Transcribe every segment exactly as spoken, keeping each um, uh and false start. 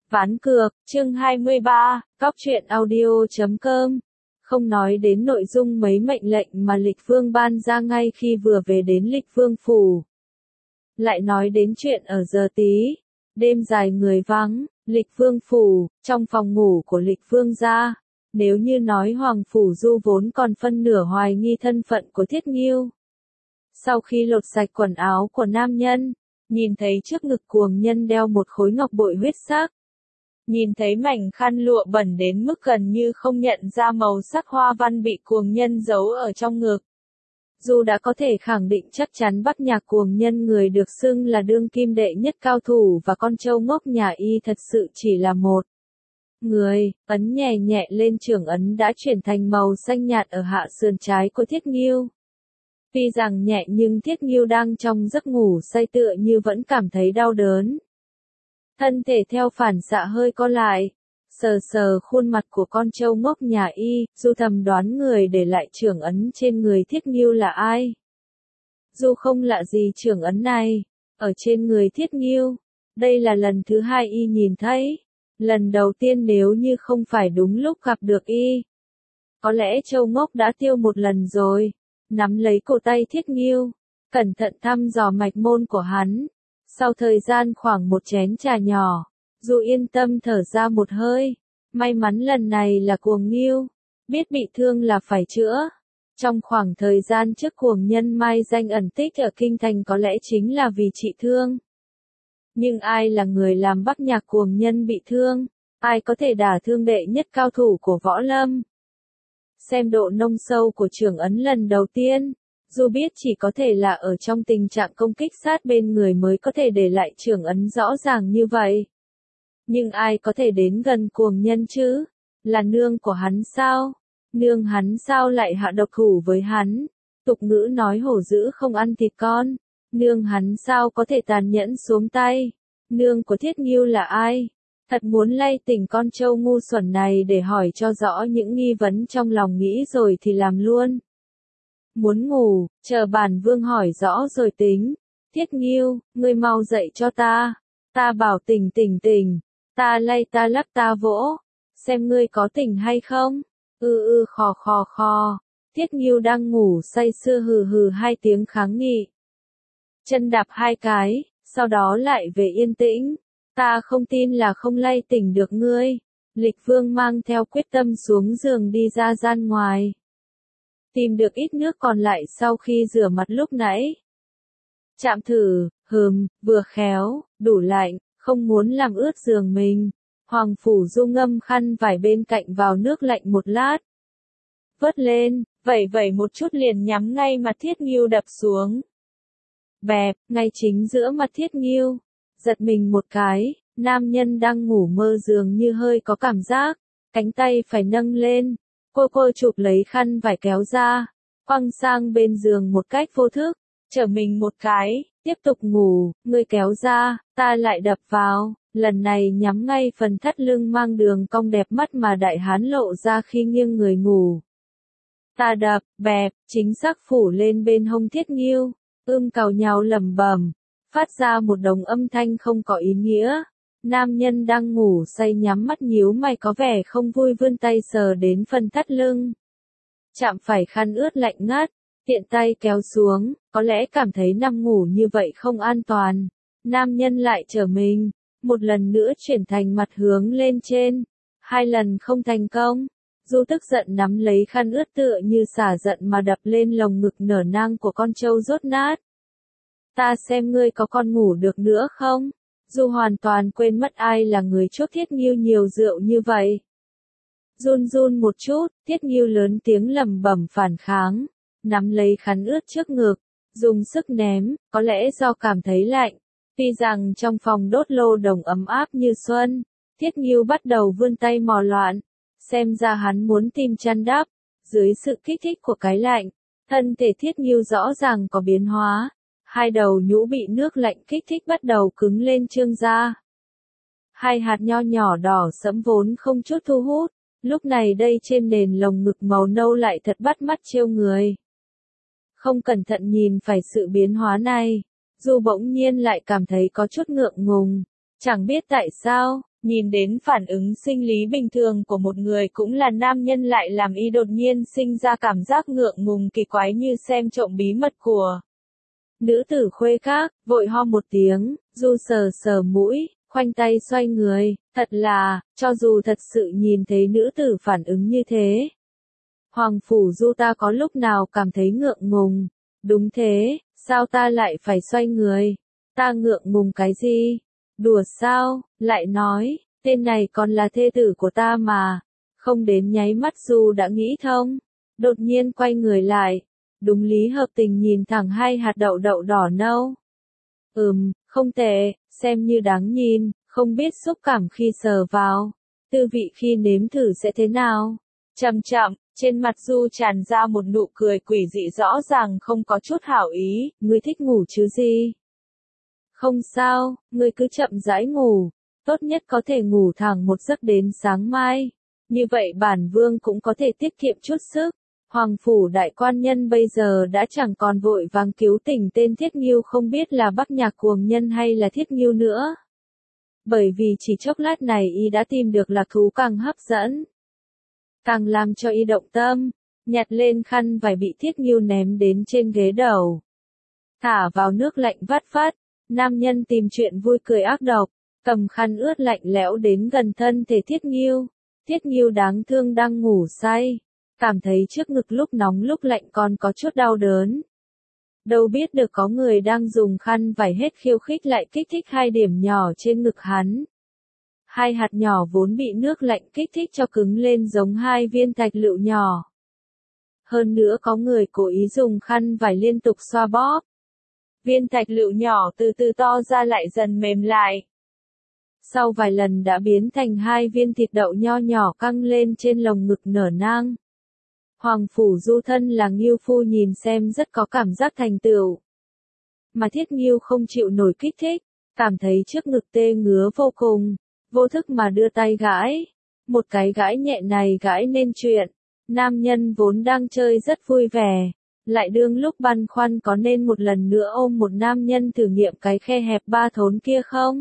Ván cược, chương hai mươi ba, cóc truyện audio chấm com. Không nói đến nội dung mấy mệnh lệnh mà Lịch Vương ban ra ngay khi vừa về đến Lịch Vương phủ. Lại nói đến chuyện ở giờ tí, đêm dài người vắng, Lịch Vương phủ, trong phòng ngủ của Lịch Vương gia. Nếu như nói Hoàng Phủ Du vốn còn phân nửa hoài nghi thân phận của Thiết Nghiêu. Sau khi lột sạch quần áo của nam nhân, nhìn thấy trước ngực cuồng nhân đeo một khối ngọc bội huyết sắc. Nhìn thấy mảnh khăn lụa bẩn đến mức gần như không nhận ra màu sắc hoa văn bị cuồng nhân giấu ở trong ngực. Dù đã có thể khẳng định chắc chắn Bắc Nhạc cuồng nhân người được xưng là đương kim đệ nhất cao thủ và con trâu ngốc nhà y thật sự chỉ là một người, ấn nhẹ nhẹ lên trưởng ấn đã chuyển thành màu xanh nhạt ở hạ sườn trái của Thiết Nghiêu. Tuy rằng nhẹ nhưng Thiết Nghiêu đang trong giấc ngủ say tựa như vẫn cảm thấy đau đớn. Thân thể theo phản xạ hơi co lại, sờ sờ khuôn mặt của con trâu ngốc nhà y, Du thầm đoán người để lại trưởng ấn trên người Thiết Nghiêu là ai. Du không lạ gì trưởng ấn này, ở trên người Thiết Nghiêu, đây là lần thứ hai y nhìn thấy. Lần đầu tiên nếu như không phải đúng lúc gặp được y. Có lẽ trâu ngốc đã tiêu một lần rồi, nắm lấy cổ tay Thiết Nghiêu, cẩn thận thăm dò mạch môn của hắn. Sau thời gian khoảng một chén trà nhỏ, Du yên tâm thở ra một hơi, may mắn lần này là cuồng Nghiêu, biết bị thương là phải chữa. Trong khoảng thời gian trước cuồng nhân mai danh ẩn tích ở Kinh Thành có lẽ chính là vì trị thương. Nhưng ai là người làm Bắc Nhạc cuồng nhân bị thương? Ai có thể đả thương đệ nhất cao thủ của võ lâm? Xem độ nông sâu của trưởng ấn lần đầu tiên, Du biết chỉ có thể là ở trong tình trạng công kích sát bên người mới có thể để lại trưởng ấn rõ ràng như vậy. Nhưng ai có thể đến gần cuồng nhân chứ? Là nương của hắn sao? Nương hắn sao lại hạ độc thủ với hắn? Tục ngữ nói hổ dữ không ăn thịt con. Nương hắn sao có thể tàn nhẫn xuống tay? Nương của Thiết Nghiêu là ai? Thật muốn lay tỉnh con trâu ngu xuẩn này để hỏi cho rõ những nghi vấn trong lòng nghĩ rồi thì làm luôn. Muốn ngủ, chờ bản vương hỏi rõ rồi tính. Thiết Nghiêu, ngươi mau dậy cho ta. Ta bảo tỉnh tỉnh tỉnh. Ta lay ta lắc ta vỗ. Xem ngươi có tỉnh hay không? Ư ư khò khò khò. Thiết Nghiêu đang ngủ say sưa hừ hừ hai tiếng kháng nghị. Chân đạp hai cái, sau đó lại về yên tĩnh. Ta không tin là không lay tỉnh được ngươi. Lịch Vương mang theo quyết tâm xuống giường đi ra gian ngoài. Tìm được ít nước còn lại sau khi rửa mặt lúc nãy. Chạm thử, hừm, vừa khéo, đủ lạnh, không muốn làm ướt giường mình. Hoàng Phủ Du ngâm khăn vải bên cạnh vào nước lạnh một lát. Vớt lên, vẩy vẩy một chút liền nhắm ngay mặt Thiết Nghiêu đập xuống. Bẹp, ngay chính giữa mặt Thiết Nghiêu. Giật mình một cái, nam nhân đang ngủ mơ dường như hơi có cảm giác. Cánh tay phải nâng lên. Cô cô chụp lấy khăn vải kéo ra. Quăng sang bên giường một cách vô thức. Trở mình một cái, tiếp tục ngủ. Ngươi kéo ra, ta lại đập vào. Lần này nhắm ngay phần thắt lưng mang đường cong đẹp mắt mà đại hán lộ ra khi nghiêng người ngủ. Ta đập, bẹp, chính xác phủ lên bên hông Thiết Nghiêu. Ưm cào nhau lẩm bẩm, phát ra một đống âm thanh không có ý nghĩa. Nam nhân đang ngủ say nhắm mắt nhíu mày có vẻ không vui vươn tay sờ đến phần thắt lưng. Chạm phải khăn ướt lạnh ngắt, tiện tay kéo xuống, có lẽ cảm thấy nằm ngủ như vậy không an toàn. Nam nhân lại trở mình, một lần nữa chuyển thành mặt hướng lên trên, hai lần không thành công. Du tức giận nắm lấy khăn ướt tựa như xả giận mà đập lên lồng ngực nở nang của con trâu rốt nát. Ta xem ngươi có còn ngủ được nữa không? Du hoàn toàn quên mất ai là người chuốc Thiết Nghiêu nhiều rượu như vậy. Run run một chút, Thiết Nghiêu lớn tiếng lẩm bẩm phản kháng, nắm lấy khăn ướt trước ngực, dùng sức ném, có lẽ do cảm thấy lạnh. Tuy rằng trong phòng đốt lô đồng ấm áp như xuân, Thiết Nghiêu bắt đầu vươn tay mò loạn. Xem ra hắn muốn tìm chăn đắp. Dưới sự kích thích của cái lạnh, thân thể Thiết Nghiêu rõ ràng có biến hóa. Hai đầu nhũ bị nước lạnh kích thích bắt đầu cứng lên trương ra. Hai hạt nho nhỏ đỏ sẫm vốn không chút thu hút. Lúc này đây trên nền lồng ngực màu nâu lại thật bắt mắt trêu người. Không cẩn thận nhìn phải sự biến hóa này. Du bỗng nhiên lại cảm thấy có chút ngượng ngùng. Chẳng biết tại sao, Nhìn đến phản ứng sinh lý bình thường của một người cũng là nam nhân lại làm y đột nhiên sinh ra cảm giác ngượng ngùng kỳ quái như xem trộm bí mật của nữ tử khuê khác, vội ho một tiếng, Du sờ sờ mũi, khoanh tay xoay người, thật là, cho dù thật sự nhìn thấy nữ tử phản ứng như thế. Hoàng phủ Du ta có lúc nào cảm thấy ngượng ngùng, đúng thế, sao ta lại phải xoay người, ta ngượng ngùng cái gì, đùa sao, lại nói, tên này còn là thê tử của ta mà, không đến nháy mắt Du đã nghĩ thông, đột nhiên quay người lại, đúng lý hợp tình nhìn thẳng hai hạt đậu đậu đỏ nâu. Ừm, không tệ, xem như đáng nhìn, không biết xúc cảm khi sờ vào, tư vị khi nếm thử sẽ thế nào. Chậm chậm, trên mặt Du tràn ra một nụ cười quỷ dị rõ ràng không có chút hảo ý, ngươi thích ngủ chứ gì? Không sao, ngươi cứ chậm rãi ngủ, tốt nhất có thể ngủ thẳng một giấc đến sáng mai, như vậy bản vương cũng có thể tiết kiệm chút sức. Hoàng phủ đại quan nhân bây giờ đã chẳng còn vội vàng cứu tỉnh tên Thiết Nghiêu không biết là Bắc Nhạc cuồng nhân hay là Thiết Nghiêu nữa. Bởi vì chỉ chốc lát này y đã tìm được lạc thú càng hấp dẫn. Càng làm cho y động tâm, nhặt lên khăn vải bị Thiết Nghiêu ném đến trên ghế đầu. Thả vào nước lạnh vắt vắt, nam nhân tìm chuyện vui cười ác độc, cầm khăn ướt lạnh lẽo đến gần thân thể Thiết Nghiêu. Thiết Nghiêu đáng thương đang ngủ say. Cảm thấy trước ngực lúc nóng lúc lạnh còn có chút đau đớn. Đâu biết được có người đang dùng khăn vải hết khiêu khích lại kích thích hai điểm nhỏ trên ngực hắn. Hai hạt nhỏ vốn bị nước lạnh kích thích cho cứng lên giống hai viên thạch lựu nhỏ. Hơn nữa có người cố ý dùng khăn vải liên tục xoa bóp. Viên thạch lựu nhỏ từ từ to ra lại dần mềm lại. Sau vài lần đã biến thành hai viên thịt đậu nho nhỏ căng lên trên lồng ngực nở nang. Hoàng phủ Du thân là Nghiêu phu nhìn xem rất có cảm giác thành tựu. Mà Thiết Nghiêu không chịu nổi kích thích, cảm thấy trước ngực tê ngứa vô cùng, vô thức mà đưa tay gãi. Một cái gãi nhẹ này gãi nên chuyện, nam nhân vốn đang chơi rất vui vẻ, lại đương lúc băn khoăn có nên một lần nữa ôm một nam nhân thử nghiệm cái khe hẹp ba thốn kia không?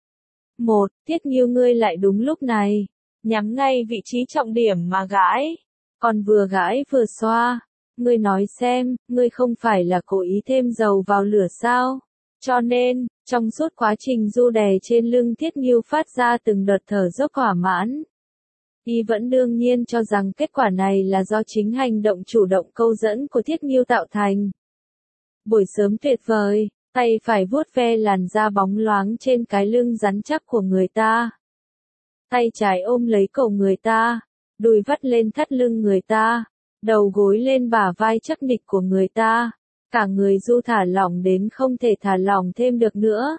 Một, Thiết Nghiêu ngươi lại đúng lúc này, nhắm ngay vị trí trọng điểm mà gãi. Còn vừa gãi vừa xoa, ngươi nói xem, ngươi không phải là cố ý thêm dầu vào lửa sao? Cho nên, trong suốt quá trình Du đè trên lưng Thiết Nghiêu phát ra từng đợt thở dốc thỏa mãn. Y vẫn đương nhiên cho rằng kết quả này là do chính hành động chủ động câu dẫn của Thiết Nghiêu tạo thành. Buổi sớm tuyệt vời, tay phải vuốt ve làn da bóng loáng trên cái lưng rắn chắc của người ta. Tay trái ôm lấy cổ người ta. Đùi vắt lên thắt lưng người ta, đầu gối lên bả vai chắc nịch của người ta, cả người Du thả lỏng đến không thể thả lỏng thêm được nữa.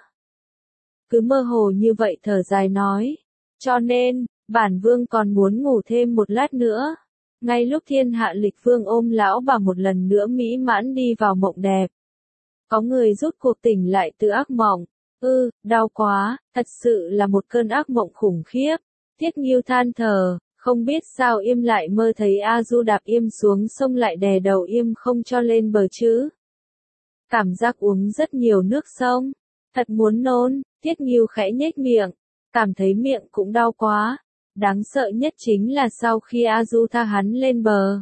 Cứ mơ hồ như vậy thở dài nói, cho nên, bản vương còn muốn ngủ thêm một lát nữa. Ngay lúc thiên hạ lịch vương ôm lão bà một lần nữa mỹ mãn đi vào mộng đẹp. Có người rút cuộc tỉnh lại từ ác mộng, ư, đau quá, thật sự là một cơn ác mộng khủng khiếp. Thiết Nghiêu than thở. Không biết sao Yêm lại mơ thấy A Du đạp Yêm xuống sông lại đè đầu Yêm không cho lên bờ chứ. Cảm giác uống rất nhiều nước sông. Thật muốn nôn, Thiết Nghiêu khẽ nhếch miệng. Cảm thấy miệng cũng đau quá. Đáng sợ nhất chính là sau khi A Du tha hắn lên bờ.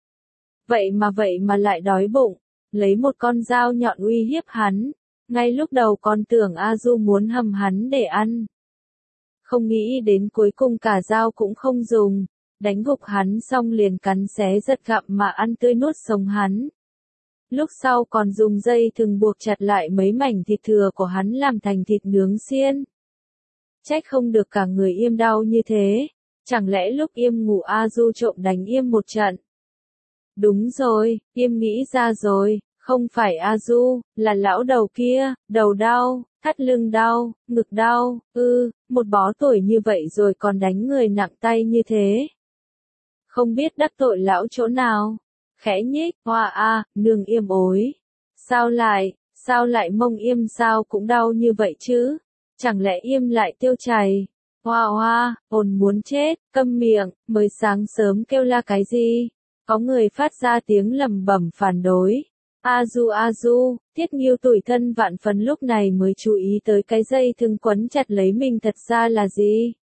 Vậy mà vậy mà lại đói bụng. Lấy một con dao nhọn uy hiếp hắn. Ngay lúc đầu còn tưởng A Du muốn hầm hắn để ăn. Không nghĩ đến cuối cùng cả dao cũng không dùng, đánh gục hắn xong liền cắn xé giật gặm mà ăn tươi nuốt sống hắn. Lúc sau còn dùng dây thừng buộc chặt lại mấy mảnh thịt thừa của hắn làm thành thịt nướng xiên. Trách không được cả người Yêm đau như thế, chẳng lẽ lúc Yêm ngủ A Du trộm đánh Yêm một trận. Đúng rồi, Yêm nghĩ ra rồi, không phải A Du, là lão đầu kia, đầu đau. Thắt lưng đau, ngực đau, ư, một bó tuổi như vậy rồi còn đánh người nặng tay như thế. Không biết đắc tội lão chỗ nào. Khẽ nhếch, hoa a, nương Yêm ối. Sao lại, sao lại mông Yêm sao cũng đau như vậy chứ? Chẳng lẽ Yêm lại tiêu chảy? Hoa hoa, ồn muốn chết, câm miệng, mới sáng sớm kêu la cái gì? Có người phát ra tiếng lầm bẩm phản đối. A Du A Du, Thiết Nghiêu tủi thân vạn phần lúc này mới chú ý tới cái dây thừng quấn chặt lấy mình thật ra là gì.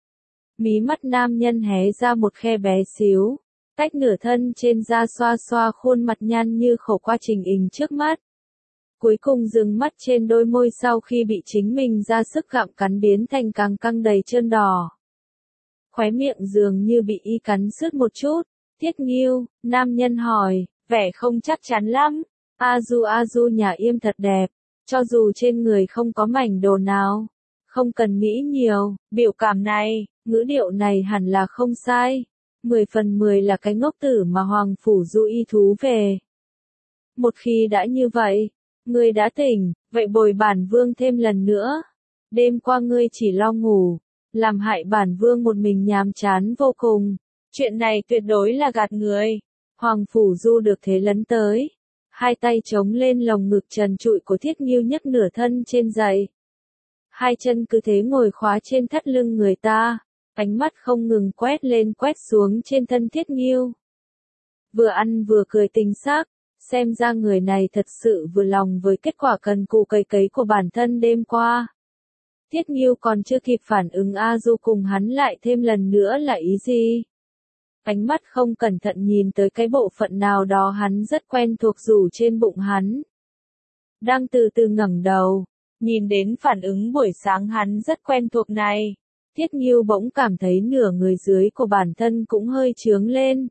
Mí mắt nam nhân hé ra một khe bé xíu, tách nửa thân trên da xoa xoa khuôn mặt nhăn như khổ qua trình hình trước mắt. Cuối cùng dừng mắt trên đôi môi sau khi bị chính mình ra sức gặm cắn biến thành càng căng đầy trơn đỏ. Khóe miệng dường như bị y cắn sướt một chút. Thiết Nghiêu, nam nhân hỏi, vẻ không chắc chắn lắm. A Du A Du nhà Yêm thật đẹp, cho dù trên người không có mảnh đồ nào. Không cần nghĩ nhiều, biểu cảm này, ngữ điệu này hẳn là không sai. Mười phần mười là cái ngốc tử mà Hoàng Phủ Du y thú về. Một khi đã như vậy, ngươi đã tỉnh, vậy bồi bản vương thêm lần nữa. Đêm qua ngươi chỉ lo ngủ, làm hại bản vương một mình nhàm chán vô cùng. Chuyện này tuyệt đối là gạt người. Hoàng Phủ Du được thế lấn tới. Hai tay chống lên lồng ngực trần trụi của Thiết Nghiêu nhấc nửa thân trên giày. Hai chân cứ thế ngồi khóa trên thắt lưng người ta. Ánh mắt không ngừng quét lên quét xuống trên thân Thiết Nghiêu. Vừa ăn vừa cười tình xác. Xem ra người này thật sự vừa lòng với kết quả cần cù cày cấy của bản thân đêm qua. Thiết Nghiêu còn chưa kịp phản ứng A Du cùng hắn lại thêm lần nữa là ý gì? Ánh mắt không cẩn thận nhìn tới cái bộ phận nào đó hắn rất quen thuộc rủ trên bụng hắn. Đang từ từ ngẩng đầu, nhìn đến phản ứng buổi sáng hắn rất quen thuộc này. Thiết Nghiêu bỗng cảm thấy nửa người dưới của bản thân cũng hơi chướng lên.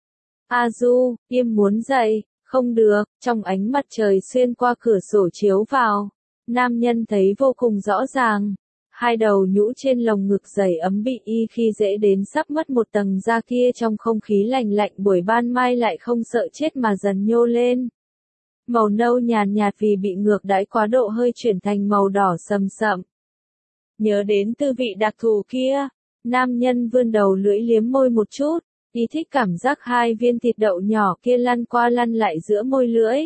A Du, Yêm muốn dậy, không được, trong ánh mặt trời xuyên qua cửa sổ chiếu vào. Nam nhân thấy vô cùng rõ ràng. Hai đầu nhũ trên lồng ngực dày ấm bị y khi dễ đến sắp mất một tầng da kia trong không khí lạnh lạnh buổi ban mai lại không sợ chết mà dần nhô lên. Màu nâu nhàn nhạt vì bị ngược đãi quá độ hơi chuyển thành màu đỏ sầm sậm. Nhớ đến tư vị đặc thù kia, nam nhân vươn đầu lưỡi liếm môi một chút, y thích cảm giác hai viên thịt đậu nhỏ kia lăn qua lăn lại giữa môi lưỡi.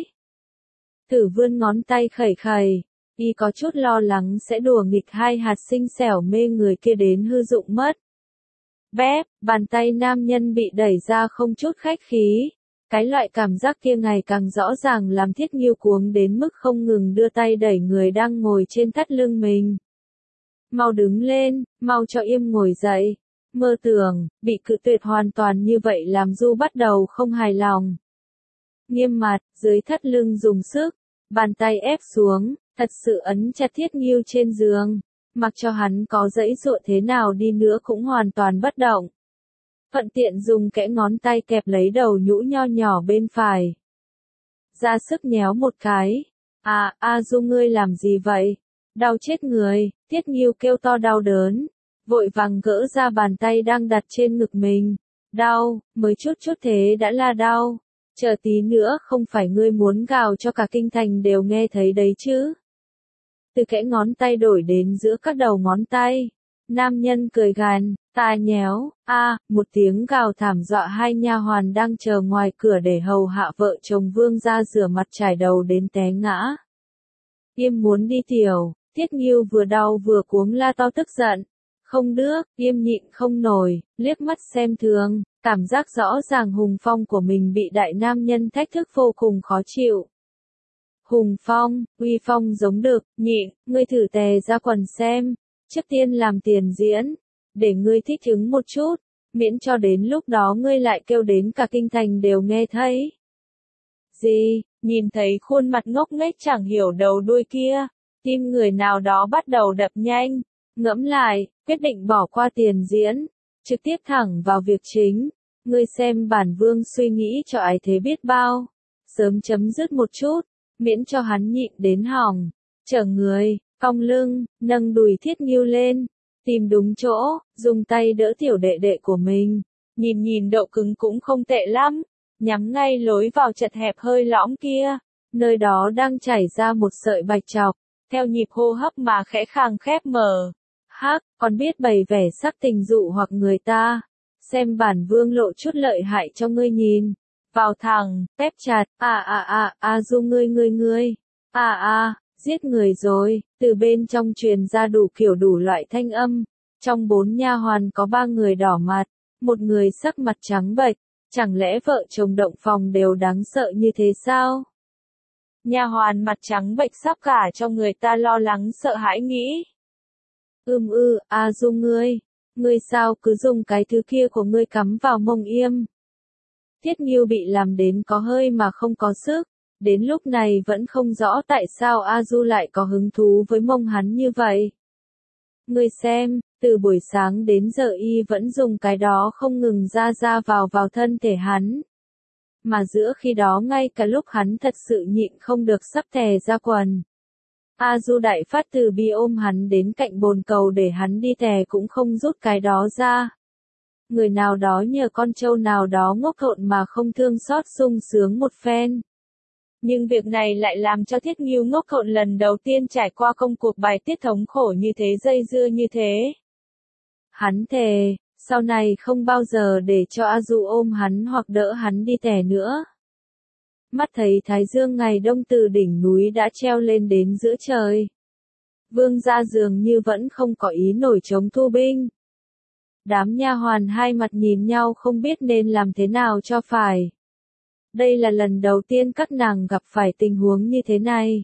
Thử vươn ngón tay khẩy khẩy. Y có chút lo lắng sẽ đùa nghịch hai hạt xinh xẻo mê người kia đến hư dụng mất. Bép, bàn tay nam nhân bị đẩy ra không chút khách khí. Cái loại cảm giác kia ngày càng rõ ràng làm Thiết Nghiêu cuống đến mức không ngừng đưa tay đẩy người đang ngồi trên thắt lưng mình. Mau đứng lên, mau cho Yêm ngồi dậy. Mơ tưởng, bị cự tuyệt hoàn toàn như vậy làm Du bắt đầu không hài lòng. Nghiêm mặt, dưới thắt lưng dùng sức, bàn tay ép xuống. Thật sự ấn chặt Thiết Nghiêu trên giường, mặc cho hắn có giãy giụa thế nào đi nữa cũng hoàn toàn bất động. Thuận tiện dùng kẽ ngón tay kẹp lấy đầu nhũ nho nhỏ bên phải. Ra sức nhéo một cái. À, A Du ngươi làm gì vậy? Đau chết người, Thiết Nghiêu kêu to đau đớn. Vội vàng gỡ ra bàn tay đang đặt trên ngực mình. Đau, mới chút chút thế đã là đau. Chờ tí nữa không phải ngươi muốn gào cho cả kinh thành đều nghe thấy đấy chứ. Từ kẽ ngón tay đổi đến giữa các đầu ngón tay. Nam nhân cười gằn, ta nhéo, a, à, một tiếng gào thảm dọa hai nha hoàn đang chờ ngoài cửa để hầu hạ vợ chồng Vương ra rửa mặt trải đầu đến té ngã. Yêm muốn đi tiểu, Thiết Nghiêu vừa đau vừa cuống la to tức giận. Không được, Yêm nhịn không nổi, liếc mắt xem thường, cảm giác rõ ràng hùng phong của mình bị đại nam nhân thách thức vô cùng khó chịu. Hùng phong, uy phong giống được, nhịn, ngươi thử tè ra quần xem, trước tiên làm tiền diễn, để ngươi thích ứng một chút, miễn cho đến lúc đó ngươi lại kêu đến cả kinh thành đều nghe thấy. Gì, nhìn thấy khuôn mặt ngốc nghếch chẳng hiểu đầu đuôi kia, tim người nào đó bắt đầu đập nhanh, ngẫm lại, quyết định bỏ qua tiền diễn, trực tiếp thẳng vào việc chính, ngươi xem bản vương suy nghĩ cho ái thế biết bao, sớm chấm dứt một chút. Miễn cho hắn nhịn đến hỏng, chở người, cong lưng, nâng đùi Thiết Nghiêu lên, tìm đúng chỗ, dùng tay đỡ tiểu đệ đệ của mình, nhìn nhìn độ cứng cũng không tệ lắm, nhắm ngay lối vào chật hẹp hơi lõm kia, nơi đó đang chảy ra một sợi bạch trọc, theo nhịp hô hấp mà khẽ khàng khép mở. Hắc, còn biết bày vẻ sắc tình dụ hoặc người ta, xem bản vương lộ chút lợi hại cho ngươi nhìn. Vào thẳng, tép chặt, à à à, à Du ngươi ngươi ngươi, à à, giết người rồi, từ bên trong truyền ra đủ kiểu đủ loại thanh âm, trong bốn nha hoàn có ba người đỏ mặt, một người sắc mặt trắng bệch, chẳng lẽ vợ chồng Động Phòng đều đáng sợ như thế sao? Nha hoàn mặt trắng bệch sắp cả cho người ta lo lắng sợ hãi nghĩ. Ưm ư, à Du ngươi, Ngươi sao cứ dùng cái thứ kia của ngươi cắm vào mông Yêm. Thiết Nghiêu bị làm đến có hơi mà không có sức, đến lúc này vẫn không rõ tại sao A Du lại có hứng thú với mông hắn như vậy. Ngươi xem, từ buổi sáng đến giờ y vẫn dùng cái đó không ngừng ra ra vào vào thân thể hắn. Mà giữa khi đó ngay cả lúc hắn thật sự nhịn không được sắp tè ra quần. A Du đại phát từ bi ôm hắn đến cạnh bồn cầu để hắn đi tè cũng không rút cái đó ra. Người nào đó nhờ con trâu nào đó ngốc hộn mà không thương xót sung sướng một phen. Nhưng việc này lại làm cho Thiết Nghiêu ngốc hộn lần đầu tiên trải qua công cuộc bài tiết thống khổ như thế, dây dưa như thế. Hắn thề, sau này không bao giờ để cho A Du ôm hắn hoặc đỡ hắn đi tè nữa. Mắt thấy Thái Dương ngày đông từ đỉnh núi đã treo lên đến giữa trời. Vương gia dường như vẫn không có ý nổi chống thu binh. Đám nha hoàn hai mặt nhìn nhau không biết nên làm thế nào cho phải. Đây là lần đầu tiên các nàng gặp phải tình huống như thế này.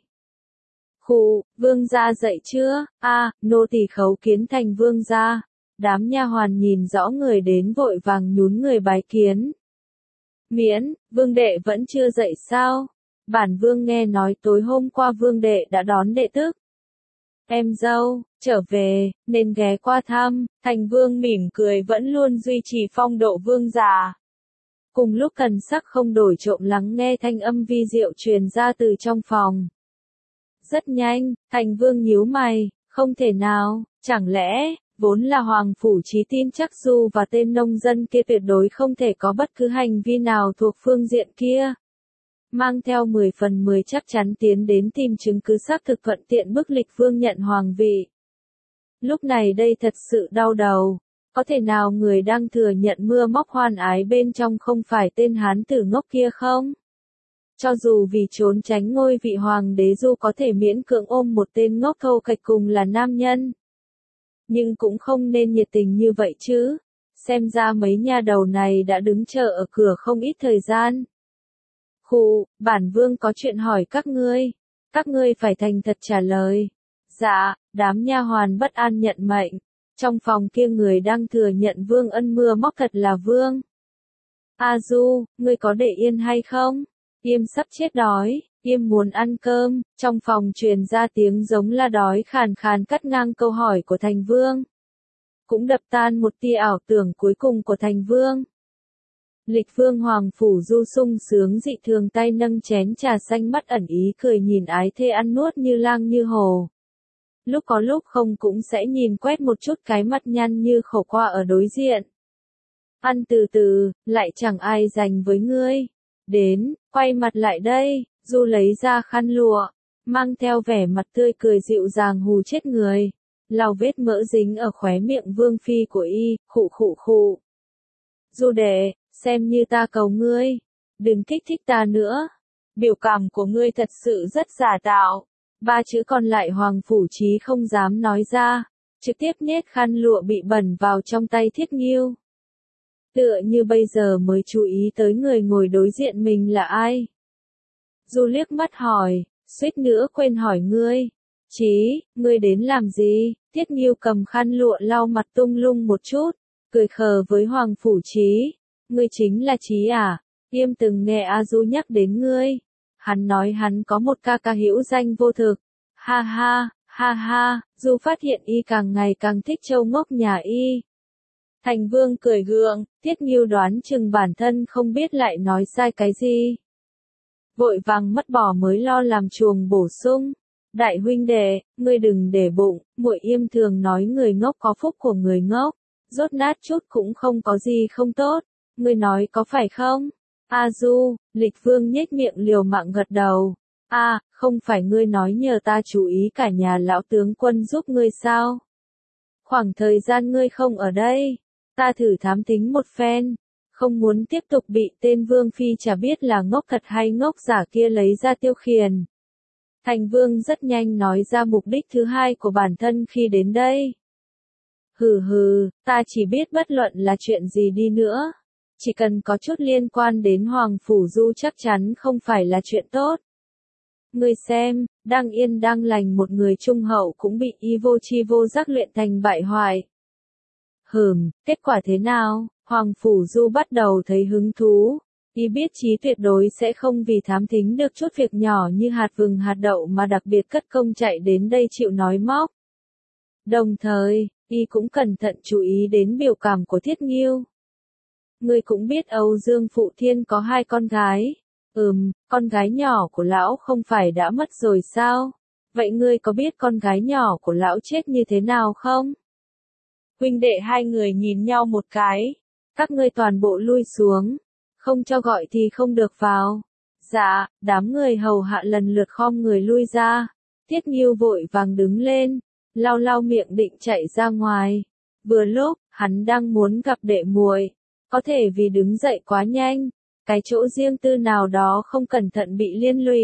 Khụ, vương gia dậy chưa? A, à, nô tỳ khấu kiến thành vương gia. Đám nha hoàn nhìn rõ người đến vội vàng nhún người bái kiến. Miễn, vương đệ vẫn chưa dậy sao? Bản vương nghe nói tối hôm qua vương đệ đã đón đệ tức. Em dâu, trở về, nên ghé qua thăm. Thành vương mỉm cười vẫn luôn duy trì phong độ vương già. Cùng lúc thần sắc không đổi trộm lắng nghe thanh âm vi diệu truyền ra từ trong phòng. Rất nhanh, thành vương nhíu mày, không thể nào, chẳng lẽ, vốn là hoàng phủ chí tin chắc Du và tên nông dân kia tuyệt đối không thể có bất cứ hành vi nào thuộc phương diện kia. Mang theo mười phần mười chắc chắn tiến đến tìm chứng cứ xác thực thuận tiện bức Lịch Vương nhận hoàng vị. Lúc này đây thật sự đau đầu. Có thể nào người đang thừa nhận mưa móc hoan ái bên trong không phải tên hán tử ngốc kia không? Cho dù vì trốn tránh ngôi vị hoàng đế Du có thể miễn cưỡng ôm một tên ngốc thô kệch cùng là nam nhân. Nhưng cũng không nên nhiệt tình như vậy chứ. Xem ra mấy nha đầu này đã đứng chờ ở cửa không ít thời gian. Khụ, bản vương có chuyện hỏi các ngươi. Các ngươi phải thành thật trả lời. Dạ, đám nha hoàn bất an nhận mệnh. Trong phòng kia người đang thừa nhận vương ân mưa móc thật là vương. A Du, ngươi có để yên hay không? Yêm sắp chết đói, Yêm muốn ăn cơm. Trong phòng truyền ra tiếng giống la đói khàn khàn cắt ngang câu hỏi của thành vương. Cũng đập tan một tia ảo tưởng cuối cùng của thành vương. Lịch Vương hoàng phủ Du sung sướng dị thường, tay nâng chén trà xanh, mắt ẩn ý cười nhìn ái thê ăn nuốt như lang như hồ. Lúc có lúc không cũng sẽ nhìn quét một chút cái mặt nhăn như khổ qua ở đối diện. Ăn từ từ, lại chẳng ai dành với ngươi. Đến, quay mặt lại đây, Du lấy ra khăn lụa, mang theo vẻ mặt tươi cười dịu dàng hù chết người. Lau vết mỡ dính ở khóe miệng vương phi của y, khụ khụ khụ. Du đệ, xem như ta cầu ngươi, đừng kích thích ta nữa. Biểu cảm của ngươi thật sự rất giả tạo. Ba chữ còn lại hoàng phủ chí không dám nói ra, trực tiếp nhét khăn lụa bị bẩn vào trong tay Thiết Nghiêu. Tựa như bây giờ mới chú ý tới người ngồi đối diện mình là ai. Du liếc mắt hỏi, suýt nữa quên hỏi ngươi. Chí, ngươi đến làm gì? Thiết Nghiêu cầm khăn lụa lau mặt tung lung một chút, cười khờ với hoàng phủ chí. Ngươi chính là Chí à? Yêm từng nghe A Du nhắc đến ngươi. Hắn nói hắn có một ca ca hữu danh vô thực. Ha ha, ha ha, Du phát hiện y càng ngày càng thích châu ngốc nhà y. Thành vương cười gượng, Thiết Nghiêu đoán chừng bản thân không biết lại nói sai cái gì. Vội vàng mất bỏ mới lo làm chuồng bổ sung. Đại huynh đệ, ngươi đừng để bụng, muội Yêm thường nói người ngốc có phúc của người ngốc. Rốt nát chút cũng không có gì không tốt. Ngươi nói có phải không? A Du, Lịch Vương nhếch miệng liều mạng gật đầu. A, à, không phải ngươi nói nhờ ta chú ý cả nhà lão tướng quân giúp ngươi sao? Khoảng thời gian ngươi không ở đây, ta thử thám tính một phen, không muốn tiếp tục bị tên Vương Phi chả biết là ngốc thật hay ngốc giả kia lấy ra tiêu khiển. Thành Vương rất nhanh nói ra mục đích thứ hai của bản thân khi đến đây. Hừ hừ, ta chỉ biết bất luận là chuyện gì đi nữa. Chỉ cần có chút liên quan đến Hoàng Phủ Du chắc chắn không phải là chuyện tốt. Ngươi xem, đang yên đang lành một người trung hậu cũng bị y vô chi vô giác luyện thành bại hoại. Hừm, kết quả thế nào? Hoàng Phủ Du bắt đầu thấy hứng thú. Y biết Chí tuyệt đối sẽ không vì thám thính được chút việc nhỏ như hạt vừng hạt đậu mà đặc biệt cất công chạy đến đây chịu nói móc. Đồng thời, Y cũng cẩn thận chú ý đến biểu cảm của Thiết Nghiêu. Ngươi cũng biết Âu Dương Phụ Thiên có hai con gái. Ừm, con gái nhỏ của lão không phải đã mất rồi sao? Vậy ngươi có biết con gái nhỏ của lão chết như thế nào không? Huynh đệ hai người nhìn nhau một cái. Các ngươi toàn bộ lui xuống. Không cho gọi thì không được vào. Dạ, đám người hầu hạ lần lượt khom người lui ra. Thiết Nghiêu vội vàng đứng lên, lau lau miệng định chạy ra ngoài. Vừa lúc, hắn đang muốn gặp đệ muội, có thể vì đứng dậy quá nhanh, cái chỗ riêng tư nào đó không cẩn thận bị liên lụy.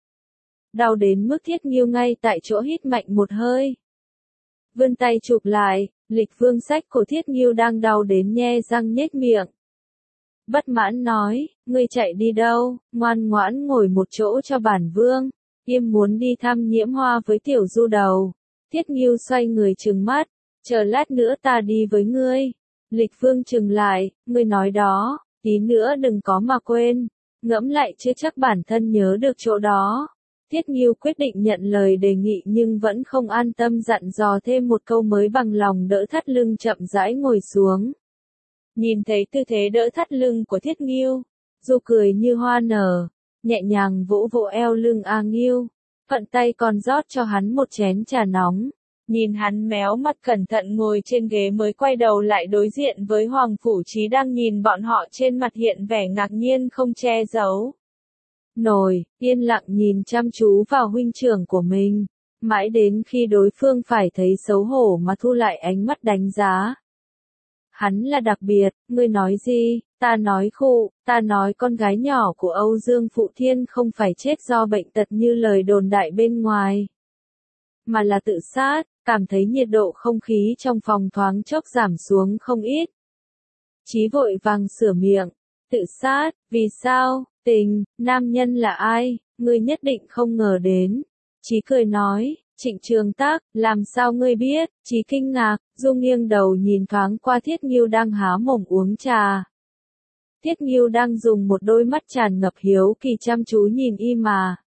Đau đến mức Thiết Nghiêu ngay tại chỗ hít mạnh một hơi. Vươn tay chụp lại, lịch vương sách của Thiết Nghiêu đang đau đến nhe răng nhếch miệng. Bất mãn nói, ngươi chạy đi đâu, ngoan ngoãn ngồi một chỗ cho bản vương. Yêm muốn đi thăm Nhiễm Hoa với tiểu du đầu. Thiết Nghiêu xoay người trừng mắt, chờ lát nữa ta đi với ngươi. Lịch vương trừng lại, ngươi nói đó, tí nữa đừng có mà quên. Ngẫm lại chứ chắc bản thân nhớ được chỗ đó. Thiết Nghiêu quyết định nhận lời đề nghị nhưng vẫn không an tâm dặn dò thêm một câu mới bằng lòng đỡ thắt lưng chậm rãi ngồi xuống. Nhìn thấy tư thế đỡ thắt lưng của Thiết Nghiêu, Du cười như hoa nở, nhẹ nhàng vỗ vỗ eo lưng A Nghiêu, thuận tay còn rót cho hắn một chén trà nóng. Nhìn hắn méo mặt cẩn thận ngồi trên ghế mới quay đầu lại đối diện với Hoàng Phủ Chí đang nhìn bọn họ, trên mặt hiện vẻ ngạc nhiên không che giấu. Nổi, yên lặng nhìn chăm chú vào huynh trưởng của mình, mãi đến khi đối phương phải thấy xấu hổ mà thu lại ánh mắt đánh giá. Hắn là đặc biệt, ngươi nói gì? Ta nói khụ, ta nói con gái nhỏ của Âu Dương Phụ Thiên không phải chết do bệnh tật như lời đồn đại bên ngoài, mà là tự sát. Cảm thấy nhiệt độ không khí trong phòng thoáng chốc giảm xuống không ít. Chí vội vàng sửa miệng, tự sát, vì sao? Tình, nam nhân là ai? Ngươi nhất định không ngờ đến. Chí cười nói, Trịnh Trường Tác, làm sao ngươi biết? Chí kinh ngạc, Du nghiêng đầu nhìn thoáng qua Thiết Nghiêu đang há mồm uống trà. Thiết Nghiêu đang dùng một đôi mắt tràn ngập hiếu kỳ chăm chú nhìn y mà.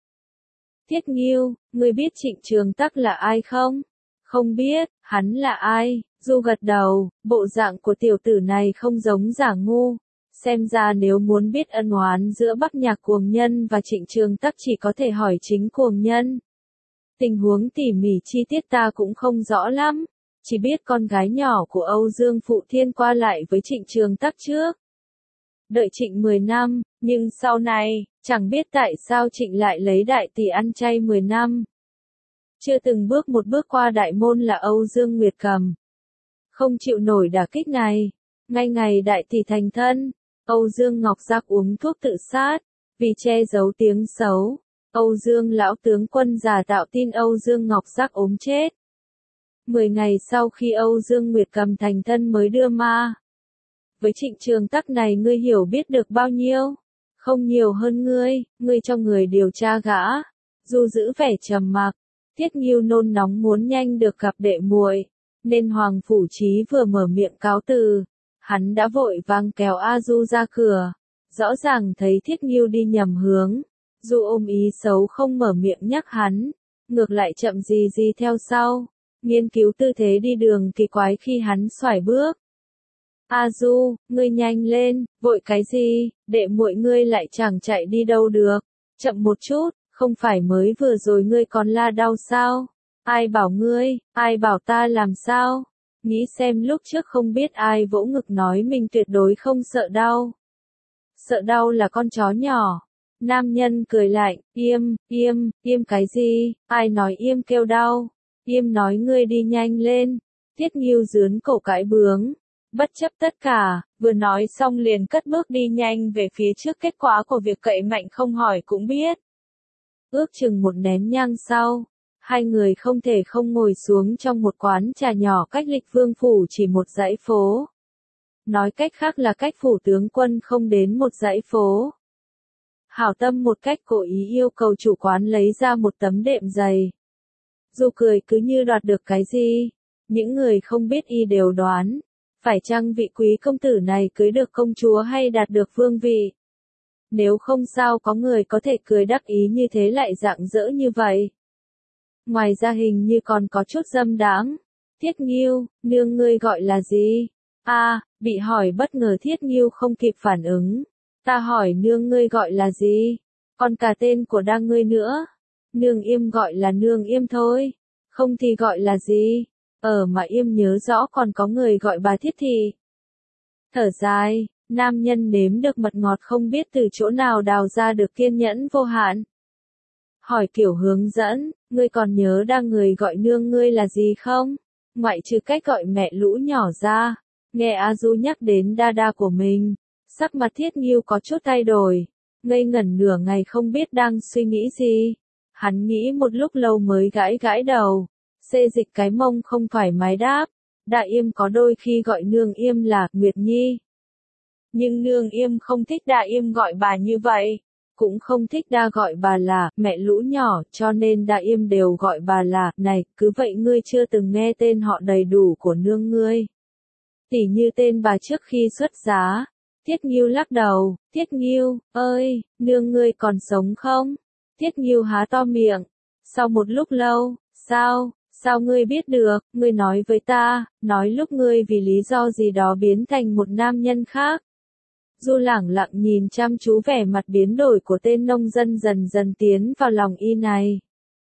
Thiết Nghiêu, ngươi biết Trịnh Trường Tác là ai không? Không biết, hắn là ai? Du gật đầu, bộ dạng của tiểu tử này không giống giả ngu. Xem ra nếu muốn biết ân oán giữa Bắc Nhạc Cuồng Nhân và Trịnh Trường Tác chỉ có thể hỏi chính Cuồng Nhân. Tình huống tỉ mỉ chi tiết ta cũng không rõ lắm, chỉ biết con gái nhỏ của Âu Dương Phụ Thiên qua lại với Trịnh Trường Tác trước. Đợi Trịnh mười năm, nhưng sau này, chẳng biết tại sao Trịnh lại lấy đại tỷ ăn chay mười năm. Chưa từng bước một bước qua đại môn là Âu Dương Nguyệt Cầm. Không chịu nổi đả kích này, ngay ngày đại tỷ thành thân, Âu Dương Ngọc Giác uống thuốc tự sát, vì che giấu tiếng xấu, Âu Dương lão tướng quân giả tạo tin Âu Dương Ngọc Giác ốm chết. Mười ngày sau khi Âu Dương Nguyệt Cầm thành thân mới đưa ma. Với Trịnh Trường Tác này ngươi hiểu biết được bao nhiêu? Không nhiều hơn ngươi, ngươi cho người điều tra gã. Du giữ vẻ trầm mặc. Thiết Nghiêu nôn nóng muốn nhanh được gặp đệ muội, nên Hoàng Phủ Chí vừa mở miệng cáo từ, hắn đã vội vàng kéo A Du ra cửa. Rõ ràng thấy Thiết Nghiêu đi nhầm hướng, Du ôm ý xấu không mở miệng nhắc hắn, ngược lại chậm gì gì theo sau, nghiên cứu tư thế đi đường kỳ quái khi hắn xoải bước. A Du, ngươi nhanh lên, vội cái gì, đệ muội ngươi lại chẳng chạy đi đâu được, chậm một chút. Không phải mới vừa rồi ngươi còn la đau sao? Ai bảo ngươi, ai bảo ta làm sao? Nghĩ xem lúc trước không biết ai vỗ ngực nói mình tuyệt đối không sợ đau. Sợ đau là con chó nhỏ. Nam nhân cười lạnh, im, im, im cái gì? Ai nói im kêu đau? Im nói ngươi đi nhanh lên. Thiết Nghiêu dướn cổ cãi bướng. Bất chấp tất cả, vừa nói xong liền cất bước đi nhanh về phía trước, kết quả của việc cậy mạnh không hỏi cũng biết. Ước chừng một nén nhang sau, hai người không thể không ngồi xuống trong một quán trà nhỏ cách Lịch Vương phủ chỉ một dãy phố. Nói cách khác là cách phủ tướng quân không đến một dãy phố. Hảo tâm một cách cố ý yêu cầu chủ quán lấy ra một tấm đệm dày. Du cười cứ như đoạt được cái gì. Những người không biết y đều đoán, Phải chăng vị quý công tử này cưới được công chúa hay đạt được vương vị? Nếu không sao có người có thể cười đắc ý như thế lại rạng rỡ như vậy. Ngoài ra hình như còn có chút dâm đáng. Thiết Nghiêu, nương ngươi gọi là gì? A, à, bị hỏi bất ngờ Thiết Nghiêu không kịp phản ứng. Ta hỏi nương ngươi gọi là gì? Còn cả tên của đang ngươi nữa. Nương Yêm gọi là nương Yêm thôi. Không thì gọi là gì? Ờ mà Yêm nhớ rõ còn có người gọi bà Thiết Thị. Thở dài, nam nhân nếm được mật ngọt không biết từ chỗ nào đào ra được kiên nhẫn vô hạn. Hỏi kiểu hướng dẫn, ngươi còn nhớ đang người gọi nương ngươi là gì không? Ngoại trừ cách gọi mẹ lũ nhỏ ra. Nghe A Du nhắc đến đa đa của mình, sắc mặt Thiết Nghiêu có chút thay đổi, ngây ngẩn nửa ngày không biết đang suy nghĩ gì. Hắn nghĩ một lúc lâu mới gãi gãi đầu, xê dịch cái mông không thoải mái đáp, Đại Yêm có đôi khi gọi nương Yêm là Nguyệt Nhi. Nhưng nương Yêm không thích Đại Yêm gọi bà như vậy, cũng không thích đa gọi bà là mẹ lũ nhỏ, cho nên Đại Yêm đều gọi bà là này, cứ vậy ngươi chưa từng nghe tên họ đầy đủ của nương ngươi. Tỉ như tên bà trước khi xuất giá. Thiết Nghiêu lắc đầu, Thiết Nghiêu, ơi, nương ngươi còn sống không? Thiết Nghiêu há to miệng. Sau một lúc lâu, sao, sao ngươi biết được, ngươi nói với ta, nói lúc ngươi vì lý do gì đó biến thành một nam nhân khác. Du lẳng lặng nhìn chăm chú vẻ mặt biến đổi của tên nông dân dần dần tiến vào lòng y này.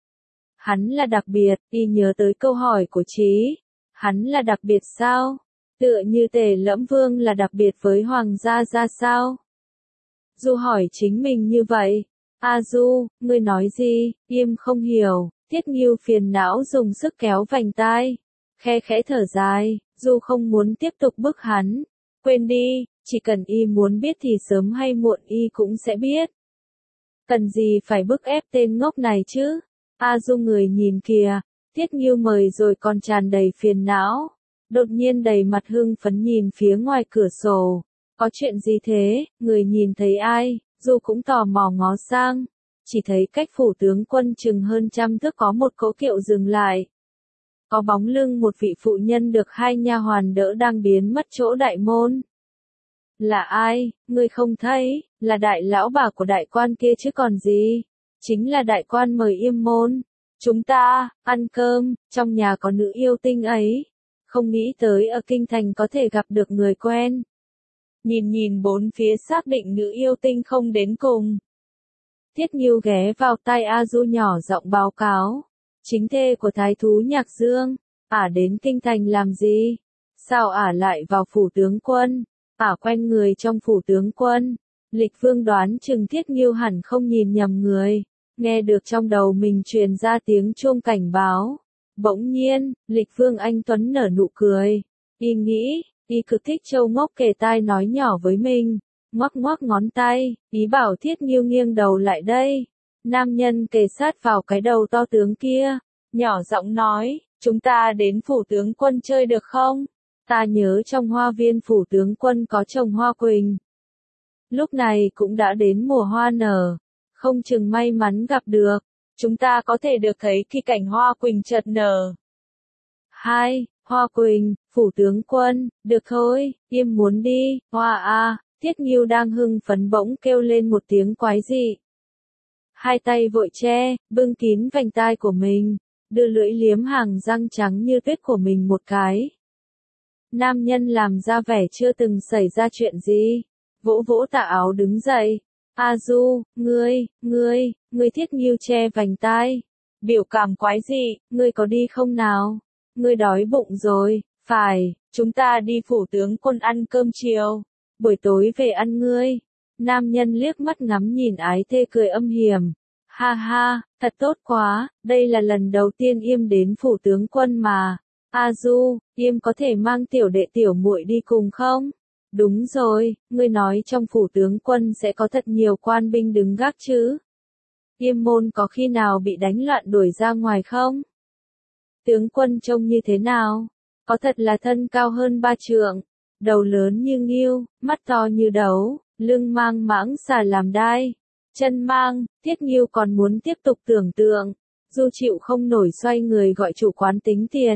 Hắn là đặc biệt, y nhớ tới câu hỏi của Trí. Hắn là đặc biệt sao? Tựa như Tề Lẫm Vương là đặc biệt với hoàng gia ra sao? Du hỏi chính mình như vậy. A Du, ngươi nói gì? Yêm không hiểu. Thiết Nghiêu phiền não dùng sức kéo vành tai. Khe khẽ thở dài, Du không muốn tiếp tục bức hắn. Quên đi, chỉ cần y muốn biết thì sớm hay muộn y cũng sẽ biết. Cần gì phải bức ép tên ngốc này chứ? A Du người nhìn kìa, Thiết Nghiêu mời rồi còn tràn đầy phiền não. Đột nhiên đầy mặt hưng phấn nhìn phía ngoài cửa sổ. Có chuyện gì thế, người nhìn thấy ai? Du cũng tò mò ngó sang. Chỉ thấy cách phủ tướng quân chừng hơn trăm thước có một cỗ kiệu dừng lại. Có bóng lưng một vị phụ nhân được hai nha hoàn đỡ đang biến mất chỗ đại môn. Là ai, ngươi không thấy, là đại lão bà của đại quan kia chứ còn gì. Chính là đại quan mời Yêm môn. Chúng ta, ăn cơm, trong nhà có nữ yêu tinh ấy. Không nghĩ tới ở kinh thành có thể gặp được người quen. Nhìn nhìn bốn phía xác định nữ yêu tinh không đến cùng. Thiết Nghiêu ghé vào tai A Du nhỏ giọng báo cáo. Chính thê của thái thú Nhạc Dương. Ả đến kinh thành làm gì? Sao ả lại vào phủ tướng quân? Ả quen người trong phủ tướng quân. Lịch Vương đoán chừng Thiết Nghiêu hẳn không nhìn nhầm người. Nghe được trong đầu mình truyền ra tiếng chuông cảnh báo. Bỗng nhiên, Lịch Vương anh tuấn nở nụ cười. Y nghĩ, y cực thích châu ngốc kề tai nói nhỏ với mình. Ngoắc ngoắc ngón tay, ý bảo Thiết Nghiêu nghiêng đầu lại đây. Nam nhân kề sát vào cái đầu to tướng kia. Nhỏ giọng nói, chúng ta đến phủ tướng quân chơi được không? Ta nhớ trong hoa viên phủ tướng quân có trồng hoa quỳnh. Lúc này cũng đã đến mùa hoa nở. Không chừng may mắn gặp được. Chúng ta có thể được thấy khi cảnh hoa quỳnh chợt nở. Hai, hoa quỳnh, phủ tướng quân, được thôi, Yêm muốn đi, hoa a, Thiết Nghiêu đang hưng phấn bỗng kêu lên một tiếng quái dị. Hai tay vội che, bưng kín vành tai của mình, đưa lưỡi liếm hàng răng trắng như tuyết của mình một cái. Nam nhân làm ra vẻ chưa từng xảy ra chuyện gì, vỗ vỗ tà áo đứng dậy. A Du, ngươi, ngươi, ngươi Thiết Nghiêu che vành tai. Biểu cảm quái dị, ngươi có đi không nào? Ngươi đói bụng rồi, phải, chúng ta đi phủ tướng quân ăn cơm chiều. Buổi tối về ăn ngươi. Nam nhân liếc mắt ngắm nhìn ái thê cười âm hiểm. Ha ha, thật tốt quá, đây là lần đầu tiên Yêm đến phủ tướng quân mà. A Du, Yêm có thể mang tiểu đệ tiểu muội đi cùng không? Đúng rồi, ngươi nói trong phủ tướng quân sẽ có thật nhiều quan binh đứng gác chứ? Yêm môn có khi nào bị đánh loạn đuổi ra ngoài không? Tướng quân trông như thế nào? Có thật là thân cao hơn ba trượng, đầu lớn như ngưu, mắt to như đấu, lưng mang mãng xà làm đai, chân mang. Thiết Nghiêu còn muốn tiếp tục tưởng tượng. Du chịu không nổi xoay người gọi chủ quán tính tiền.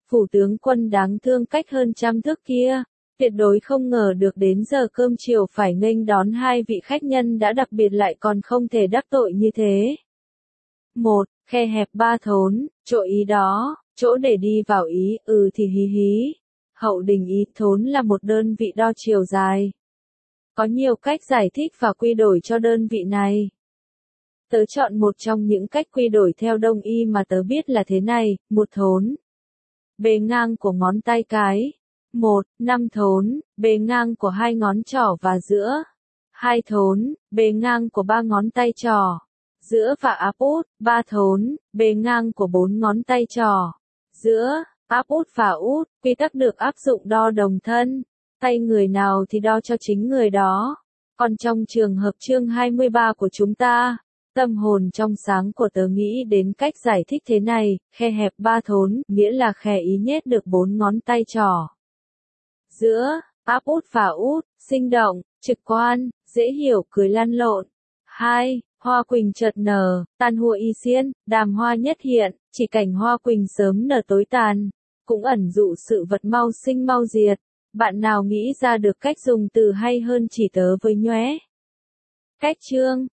Phủ tướng quân đáng thương cách hơn trăm thước kia, tuyệt đối không ngờ được đến giờ cơm chiều phải nghênh đón hai vị khách nhân đã đặc biệt lại còn không thể đắc tội như thế. Một, khe hẹp ba thốn, chỗ ý đó, chỗ để đi vào ý, ừ thì hí hí. Hậu đình ý thốn là một đơn vị đo chiều dài. Có nhiều cách giải thích và quy đổi cho đơn vị này. Tớ chọn một trong những cách quy đổi theo đông y mà tớ biết là thế này, một thốn. Bề ngang của ngón tay cái. Một, năm thốn, bề ngang của hai ngón trỏ và giữa. Hai thốn, bề ngang của ba ngón tay trỏ. Giữa và áp út, ba thốn, bề ngang của bốn ngón tay trỏ. Giữa, áp út và út, quy tắc được áp dụng đo đồng thân. Tay người nào thì đo cho chính người đó. Còn trong trường hợp chương hai mươi ba của chúng ta, tâm hồn trong sáng của tớ nghĩ đến cách giải thích thế này, khe hẹp ba thốn, nghĩa là khe ý nhét được bốn ngón tay trỏ. Giữa, áp út và út, sinh động, trực quan, dễ hiểu cười lăn lộn. Hai, hoa quỳnh chợt nở, tàn hùa y xiên, đàm hoa nhất hiện, chỉ cảnh hoa quỳnh sớm nở tối tàn, cũng ẩn dụ sự vật mau sinh mau diệt. Bạn nào nghĩ ra được cách dùng từ hay hơn chỉ tớ với nhóe. Cách chương